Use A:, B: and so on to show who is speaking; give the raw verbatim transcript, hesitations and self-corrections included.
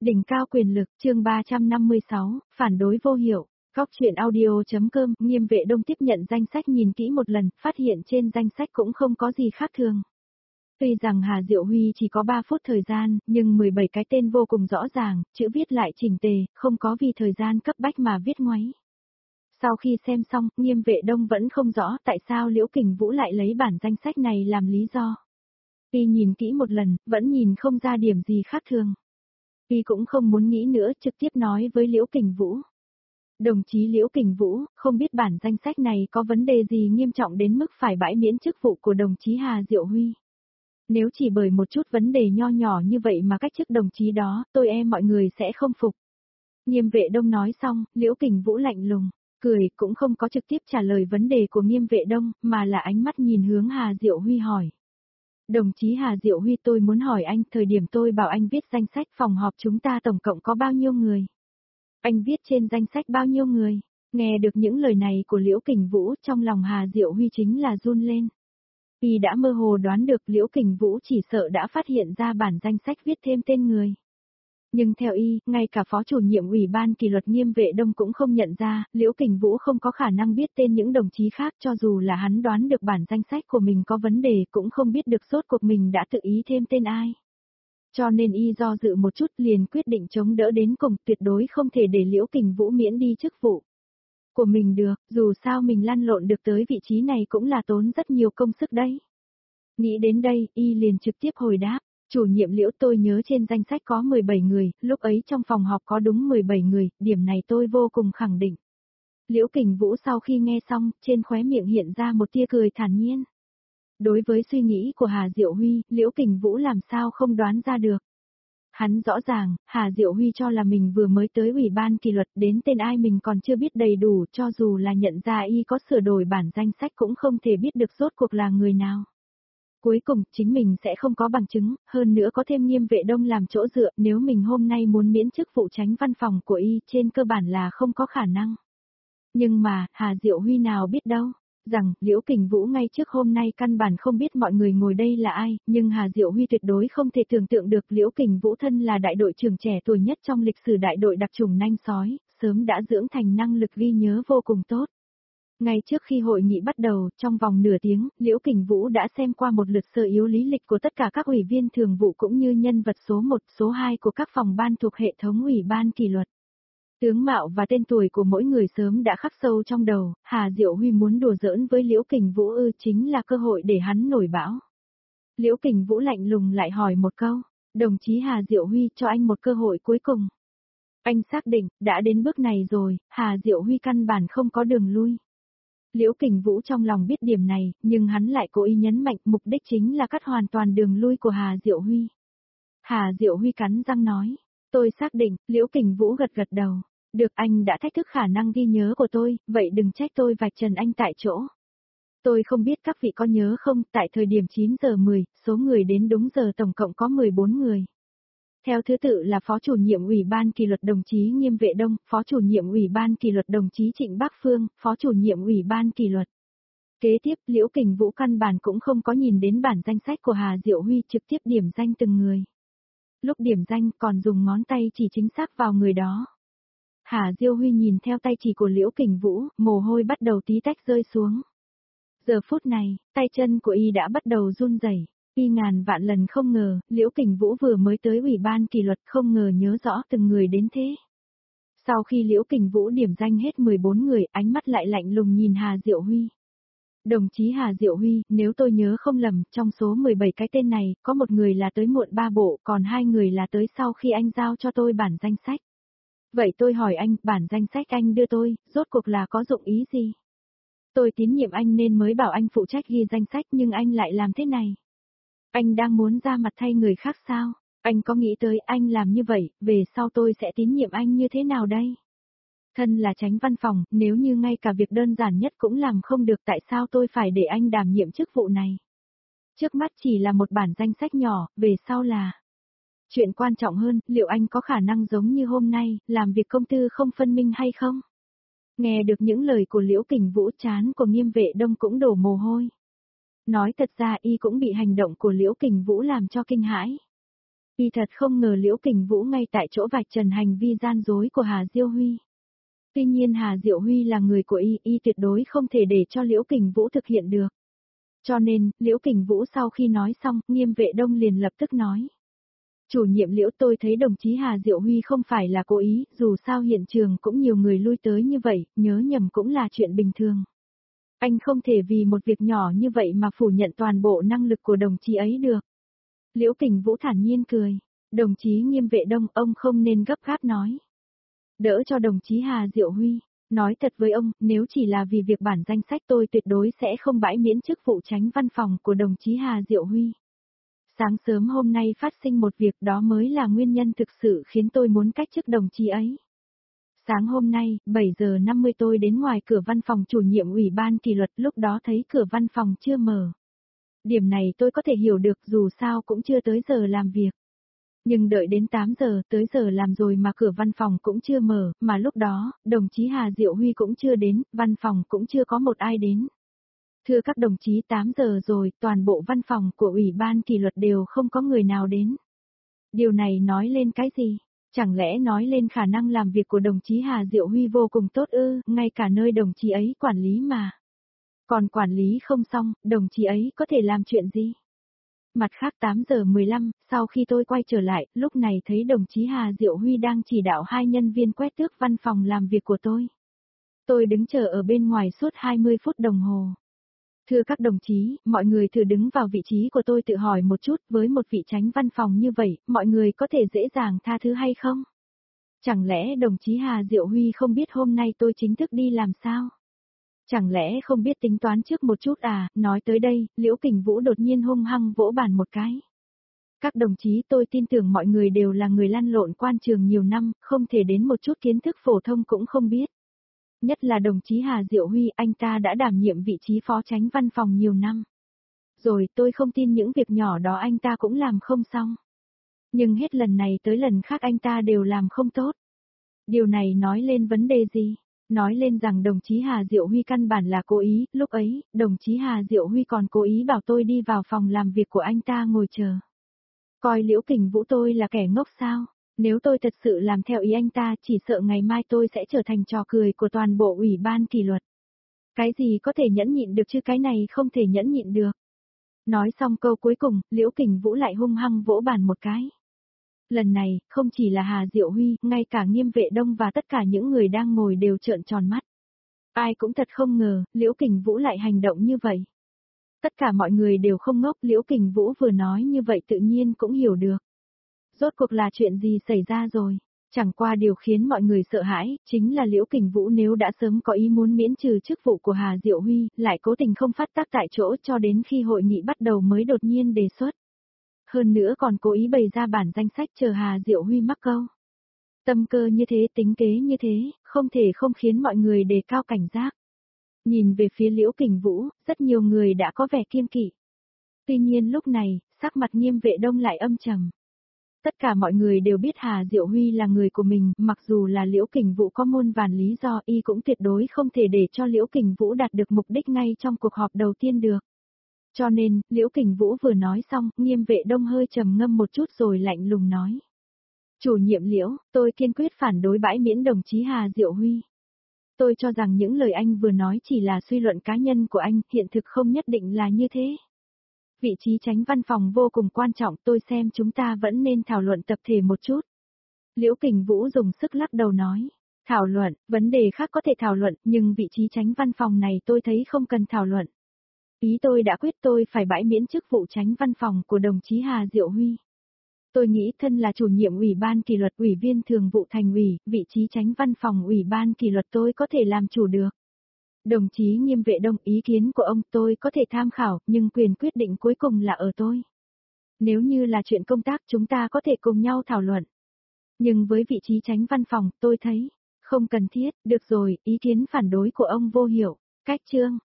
A: Đỉnh cao quyền lực, chương ba trăm năm mươi sáu, phản đối vô hiệu. Góc truyện audio.com, Nghiêm Vệ Đông tiếp nhận danh sách nhìn kỹ một lần, phát hiện trên danh sách cũng không có gì khác thường. Tuy rằng Hà Diệu Huy chỉ có ba phút thời gian, nhưng mười bảy cái tên vô cùng rõ ràng, chữ viết lại chỉnh tề, không có vì thời gian cấp bách mà viết ngoáy. Sau khi xem xong, Nghiêm Vệ Đông vẫn không rõ tại sao Liễu Kình Vũ lại lấy bản danh sách này làm lý do. Y nhìn kỹ một lần, vẫn nhìn không ra điểm gì khác thường. Y cũng không muốn nghĩ nữa, trực tiếp nói với Liễu Kình Vũ. Đồng chí Liễu Kình Vũ, không biết bản danh sách này có vấn đề gì nghiêm trọng đến mức phải bãi miễn chức vụ của đồng chí Hà Diệu Huy. Nếu chỉ bởi một chút vấn đề nho nhỏ như vậy mà cách chức đồng chí đó, tôi e mọi người sẽ không phục. Nghiêm Vệ Đông nói xong, Liễu Kình Vũ lạnh lùng, cười, cũng không có trực tiếp trả lời vấn đề của Nghiêm Vệ Đông, mà là ánh mắt nhìn hướng Hà Diệu Huy hỏi. Đồng chí Hà Diệu Huy, tôi muốn hỏi anh, thời điểm tôi bảo anh viết danh sách phòng họp chúng ta tổng cộng có bao nhiêu người? Anh viết trên danh sách bao nhiêu người? Nghe được những lời này của Liễu Kình Vũ, trong lòng Hà Diệu Huy chính là run lên. Y đã mơ hồ đoán được Liễu Kình Vũ chỉ sợ đã phát hiện ra bản danh sách viết thêm tên người. Nhưng theo Y, ngay cả phó chủ nhiệm ủy ban kỷ luật Nghiêm Vệ Đông cũng không nhận ra, Liễu Kình Vũ không có khả năng biết tên những đồng chí khác, cho dù là hắn đoán được bản danh sách của mình có vấn đề cũng không biết được rốt cuộc mình đã tự ý thêm tên ai. Cho nên Y do dự một chút liền quyết định chống đỡ đến cùng, tuyệt đối không thể để Liễu Kình Vũ miễn đi chức vụ của mình được, dù sao mình lăn lộn được tới vị trí này cũng là tốn rất nhiều công sức đấy. Nghĩ đến đây, Y liền trực tiếp hồi đáp. Chủ nhiệm Liễu, tôi nhớ trên danh sách có mười bảy người, lúc ấy trong phòng họp có đúng mười bảy người, điểm này tôi vô cùng khẳng định. Liễu Kình Vũ sau khi nghe xong, trên khóe miệng hiện ra một tia cười thản nhiên. Đối với suy nghĩ của Hà Diệu Huy, Liễu Kình Vũ làm sao không đoán ra được. Hắn rõ ràng, Hà Diệu Huy cho là mình vừa mới tới ủy ban kỷ luật, đến tên ai mình còn chưa biết đầy đủ, cho dù là nhận ra Y có sửa đổi bản danh sách cũng không thể biết được rốt cuộc là người nào. Cuối cùng, chính mình sẽ không có bằng chứng, hơn nữa có thêm Nghiêm Vệ Đông làm chỗ dựa, nếu mình hôm nay muốn miễn chức vụ tránh văn phòng của Y, trên cơ bản là không có khả năng. Nhưng mà, Hà Diệu Huy nào biết đâu, rằng, Liễu Kình Vũ ngay trước hôm nay căn bản không biết mọi người ngồi đây là ai, nhưng Hà Diệu Huy tuyệt đối không thể tưởng tượng được Liễu Kình Vũ thân là đại đội trưởng trẻ tuổi nhất trong lịch sử đại đội đặc chủng nanh sói, sớm đã dưỡng thành năng lực ghi nhớ vô cùng tốt. Ngay trước khi hội nghị bắt đầu, trong vòng nửa tiếng, Liễu Kình Vũ đã xem qua một lượt sơ yếu lý lịch của tất cả các ủy viên thường vụ cũng như nhân vật số một, số hai của các phòng ban thuộc hệ thống ủy ban kỷ luật. Tướng mạo và tên tuổi của mỗi người sớm đã khắc sâu trong đầu, Hà Diệu Huy muốn đùa giỡn với Liễu Kình Vũ ư chính là cơ hội để hắn nổi bão. Liễu Kình Vũ lạnh lùng lại hỏi một câu, đồng chí Hà Diệu Huy, cho anh một cơ hội cuối cùng. Anh xác định, đã đến bước này rồi, Hà Diệu Huy căn bản không có đường lui. Liễu Kình Vũ trong lòng biết điểm này, nhưng hắn lại cố ý nhấn mạnh mục đích chính là cắt hoàn toàn đường lui của Hà Diệu Huy. Hà Diệu Huy cắn răng nói, tôi xác định, Liễu Kình Vũ gật gật đầu. Được, anh đã thách thức khả năng ghi nhớ của tôi, vậy đừng trách tôi vạch trần anh tại chỗ. Tôi không biết các vị có nhớ không, tại thời điểm chín giờ mười, số người đến đúng giờ tổng cộng có mười bốn người. Theo thứ tự là Phó chủ nhiệm Ủy ban kỷ luật đồng chí Nghiêm Vệ Đông, Phó chủ nhiệm Ủy ban kỷ luật đồng chí Trịnh Bác Phương, Phó chủ nhiệm Ủy ban kỷ luật. Kế tiếp, Liễu Kình Vũ căn bản cũng không có nhìn đến bản danh sách của Hà Diệu Huy, trực tiếp điểm danh từng người. Lúc điểm danh còn dùng ngón tay chỉ chính xác vào người đó. Hà Diệu Huy nhìn theo tay chỉ của Liễu Kình Vũ, mồ hôi bắt đầu tí tách rơi xuống. Giờ phút này, tay chân của Y đã bắt đầu run rẩy. Y ngàn vạn lần không ngờ, Liễu Kình Vũ vừa mới tới ủy ban kỷ luật không ngờ nhớ rõ từng người đến thế. Sau khi Liễu Kình Vũ điểm danh hết mười bốn người, ánh mắt lại lạnh lùng nhìn Hà Diệu Huy. Đồng chí Hà Diệu Huy, nếu tôi nhớ không lầm, trong số mười bảy cái tên này, có một người là tới muộn ba bộ, còn hai người là tới sau khi anh giao cho tôi bản danh sách. Vậy tôi hỏi anh, bản danh sách anh đưa tôi, rốt cuộc là có dụng ý gì? Tôi tín nhiệm anh nên mới bảo anh phụ trách ghi danh sách nhưng anh lại làm thế này. Anh đang muốn ra mặt thay người khác sao? Anh có nghĩ tới anh làm như vậy, về sau tôi sẽ tín nhiệm anh như thế nào đây? Thân là chánh văn phòng, nếu như ngay cả việc đơn giản nhất cũng làm không được tại sao tôi phải để anh đảm nhiệm chức vụ này? Trước mắt chỉ là một bản danh sách nhỏ, về sau là... Chuyện quan trọng hơn, liệu anh có khả năng giống như hôm nay, làm việc công tư không phân minh hay không? Nghe được những lời của Liễu Kình Vũ, trán của Nghiêm Vệ Đông cũng đổ mồ hôi. Nói thật ra Y cũng bị hành động của Liễu Kình Vũ làm cho kinh hãi. Y thật không ngờ Liễu Kình Vũ ngay tại chỗ vạch trần hành vi gian dối của Hà Diệu Huy. Tuy nhiên Hà Diệu Huy là người của Y, Y tuyệt đối không thể để cho Liễu Kình Vũ thực hiện được. Cho nên, Liễu Kình Vũ sau khi nói xong, Nghiêm Vệ Đông liền lập tức nói. Chủ nhiệm Liễu, tôi thấy đồng chí Hà Diệu Huy không phải là cố ý, dù sao hiện trường cũng nhiều người lui tới như vậy, nhớ nhầm cũng là chuyện bình thường. Anh không thể vì một việc nhỏ như vậy mà phủ nhận toàn bộ năng lực của đồng chí ấy được. Liễu Kình Vũ thản nhiên cười. Đồng chí Nghiêm Vệ Đông, ông không nên gấp gáp nói. Đỡ cho đồng chí Hà Diệu Huy. Nói thật với ông, nếu chỉ là vì việc bản danh sách tôi tuyệt đối sẽ không bãi miễn chức vụ tránh văn phòng của đồng chí Hà Diệu Huy. Sáng sớm hôm nay phát sinh một việc, đó mới là nguyên nhân thực sự khiến tôi muốn cách chức đồng chí ấy. Sáng hôm nay, bảy giờ năm mươi tôi đến ngoài cửa văn phòng chủ nhiệm ủy ban kỷ luật, lúc đó thấy cửa văn phòng chưa mở. Điểm này tôi có thể hiểu được, dù sao cũng chưa tới giờ làm việc. Nhưng đợi đến tám giờ, tới giờ làm rồi mà cửa văn phòng cũng chưa mở, mà lúc đó, đồng chí Hà Diệu Huy cũng chưa đến, văn phòng cũng chưa có một ai đến. Thưa các đồng chí, tám giờ rồi, toàn bộ văn phòng của ủy ban kỷ luật đều không có người nào đến. Điều này nói lên cái gì? Chẳng lẽ nói lên khả năng làm việc của đồng chí Hà Diệu Huy vô cùng tốt ư, ngay cả nơi đồng chí ấy quản lý mà. Còn quản lý không xong, đồng chí ấy có thể làm chuyện gì? Mặt khác tám giờ mười lăm, sau khi tôi quay trở lại, lúc này thấy đồng chí Hà Diệu Huy đang chỉ đạo hai nhân viên quét tước văn phòng làm việc của tôi. Tôi đứng chờ ở bên ngoài suốt hai mươi phút đồng hồ. Thưa các đồng chí, mọi người thử đứng vào vị trí của tôi tự hỏi một chút, với một vị tránh văn phòng như vậy, mọi người có thể dễ dàng tha thứ hay không? Chẳng lẽ đồng chí Hà Diệu Huy không biết hôm nay tôi chính thức đi làm sao? Chẳng lẽ không biết tính toán trước một chút à? Nói tới đây, Liễu Kình Vũ đột nhiên hung hăng vỗ bàn một cái. Các đồng chí, tôi tin tưởng mọi người đều là người lăn lộn quan trường nhiều năm, không thể đến một chút kiến thức phổ thông cũng không biết. Nhất là đồng chí Hà Diệu Huy, anh ta đã đảm nhiệm vị trí phó chánh văn phòng nhiều năm. Rồi, tôi không tin những việc nhỏ đó anh ta cũng làm không xong. Nhưng hết lần này tới lần khác anh ta đều làm không tốt. Điều này nói lên vấn đề gì? Nói lên rằng đồng chí Hà Diệu Huy căn bản là cố ý, lúc ấy, đồng chí Hà Diệu Huy còn cố ý bảo tôi đi vào phòng làm việc của anh ta ngồi chờ. Coi Liễu Kình Vũ tôi là kẻ ngốc sao? Nếu tôi thật sự làm theo ý anh ta, chỉ sợ ngày mai tôi sẽ trở thành trò cười của toàn bộ ủy ban kỷ luật. Cái gì có thể nhẫn nhịn được chứ, cái này không thể nhẫn nhịn được. Nói xong câu cuối cùng, Liễu Kình Vũ lại hung hăng vỗ bàn một cái. Lần này, không chỉ là Hà Diệu Huy, ngay cả Nghiêm Vệ Đông và tất cả những người đang ngồi đều trợn tròn mắt. Ai cũng thật không ngờ, Liễu Kình Vũ lại hành động như vậy. Tất cả mọi người đều không ngốc, Liễu Kình Vũ vừa nói như vậy tự nhiên cũng hiểu được. Rốt cuộc là chuyện gì xảy ra rồi? Chẳng qua điều khiến mọi người sợ hãi, chính là Liễu Kình Vũ nếu đã sớm có ý muốn miễn trừ chức vụ của Hà Diệu Huy, lại cố tình không phát tác tại chỗ cho đến khi hội nghị bắt đầu mới đột nhiên đề xuất. Hơn nữa còn cố ý bày ra bản danh sách chờ Hà Diệu Huy mắc câu. Tâm cơ như thế, tính kế như thế, không thể không khiến mọi người đề cao cảnh giác. Nhìn về phía Liễu Kình Vũ, rất nhiều người đã có vẻ kiêng kỵ. Tuy nhiên lúc này, sắc mặt Nghiêm Vệ Đông lại âm trầm. Tất cả mọi người đều biết Hà Diệu Huy là người của mình, mặc dù là Liễu Kình Vũ có muôn vàn lý do, y cũng tuyệt đối không thể để cho Liễu Kình Vũ đạt được mục đích ngay trong cuộc họp đầu tiên được. Cho nên, Liễu Kình Vũ vừa nói xong, Nghiêm Vệ Đông hơi trầm ngâm một chút rồi lạnh lùng nói. Chủ nhiệm Liễu, tôi kiên quyết phản đối bãi miễn đồng chí Hà Diệu Huy. Tôi cho rằng những lời anh vừa nói chỉ là suy luận cá nhân của anh, hiện thực không nhất định là như thế. Vị trí chánh văn phòng vô cùng quan trọng, tôi xem chúng ta vẫn nên thảo luận tập thể một chút. Liễu Kình Vũ dùng sức lắc đầu nói. Thảo luận, vấn đề khác có thể thảo luận, nhưng vị trí chánh văn phòng này tôi thấy không cần thảo luận. Ý tôi đã quyết, tôi phải bãi miễn chức vụ tránh văn phòng của đồng chí Hà Diệu Huy. Tôi nghĩ thân là chủ nhiệm ủy ban kỷ luật, ủy viên thường vụ thành ủy, vị trí tránh văn phòng ủy ban kỷ luật tôi có thể làm chủ được. Đồng chí Nghiêm Vệ Đông, ý kiến của ông tôi có thể tham khảo, nhưng quyền quyết định cuối cùng là ở tôi. Nếu như là chuyện công tác chúng ta có thể cùng nhau thảo luận. Nhưng với vị trí tránh văn phòng, tôi thấy, không cần thiết, được rồi, ý kiến phản đối của ông vô hiệu. Cách chương.